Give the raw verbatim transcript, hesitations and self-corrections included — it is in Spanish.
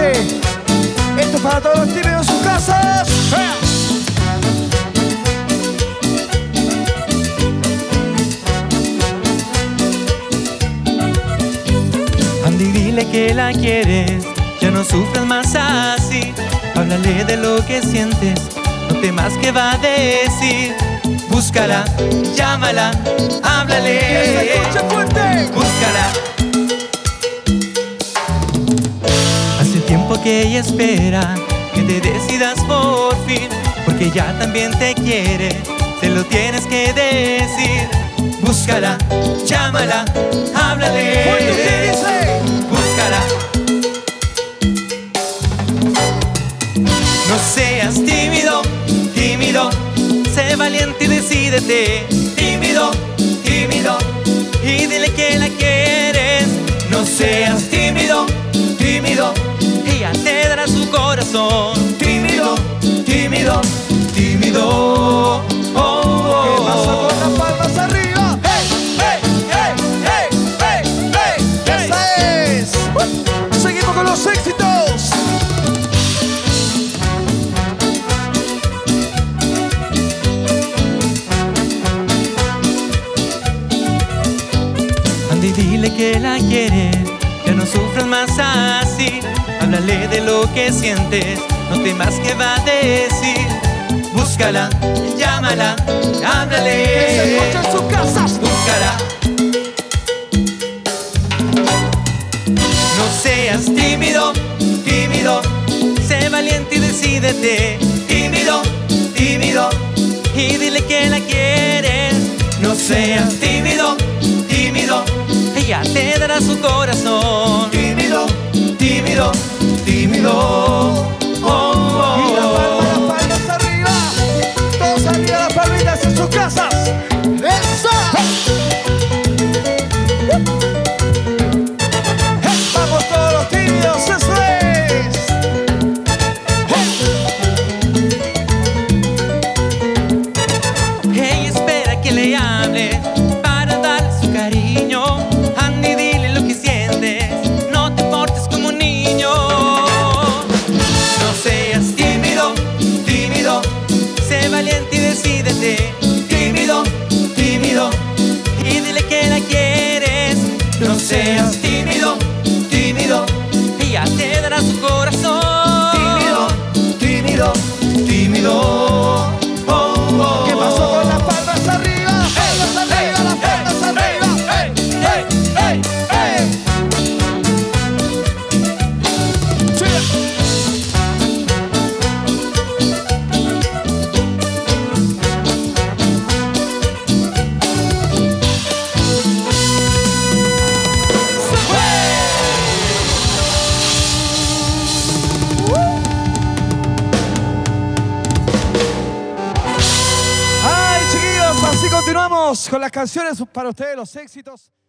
noche. Esto es para todos los tímidos en sus casas. Andy, dile que la quieres, ya no sufras más así. Háblale de lo que sientes, no temas que va a decir. Búscala, llámala, háblale. ¡Que se escuche fuerte! Búscala. Hace tiempo que ella espera que te decidas por fin, porque ya también te quiere, se lo tienes que decir. Búscala, llámala, háblale. ¡Fuerte que dice! Búscala. No seas tímido, tímido, sé valiente y decídete. Tímido, tímido, y dile que la quieres. No seas tímido, tímido, ella te dará su corazón. Tímido, tímido, tímido. Oh, oh, ¿Qué pasa oh. con las palmas arriba? ¡Hey, hey, hey, hey, hey, hey! ¡Esa es! Uh, seguimos con los éxitos. Andy, dile que la quieres, ya no sufras más así. Háblale de lo que sientes, no temas que va a decir. Búscala, llámala, háblale. Que se escuche en sus casas. Búscala. No seas tímido, tímido, sé valiente y decídete. Tímido, tímido, y dile que la quieres. No seas tímido, tímido, ella te dará su corazón. Tímido, tímido, tímido. Oh, oh, Y las oh. palmas, las palmas arriba. Todos arriba, las palmitas en sus casas. ¡Eso! Hey, vamos todos los tímidos, eso es. Ella espera que le hable para darle su cariño. Andy, dile lo que sientes, no te portes como un niño. No seas tímido, tímido, sé valiente y decídete. Tímido, tímido, y dile que la quieres. No seas tímido, tímido, ella te dará su corazón. Tímido, tímido, tímido. Oh, oh, ¿Qué pasó oh. con las palmas arriba? Palmas arriba, las palmas arriba. ¡Hey, hey, hey, hey! Ay, chiquillos, así continuamos con las canciones para ustedes, los éxitos.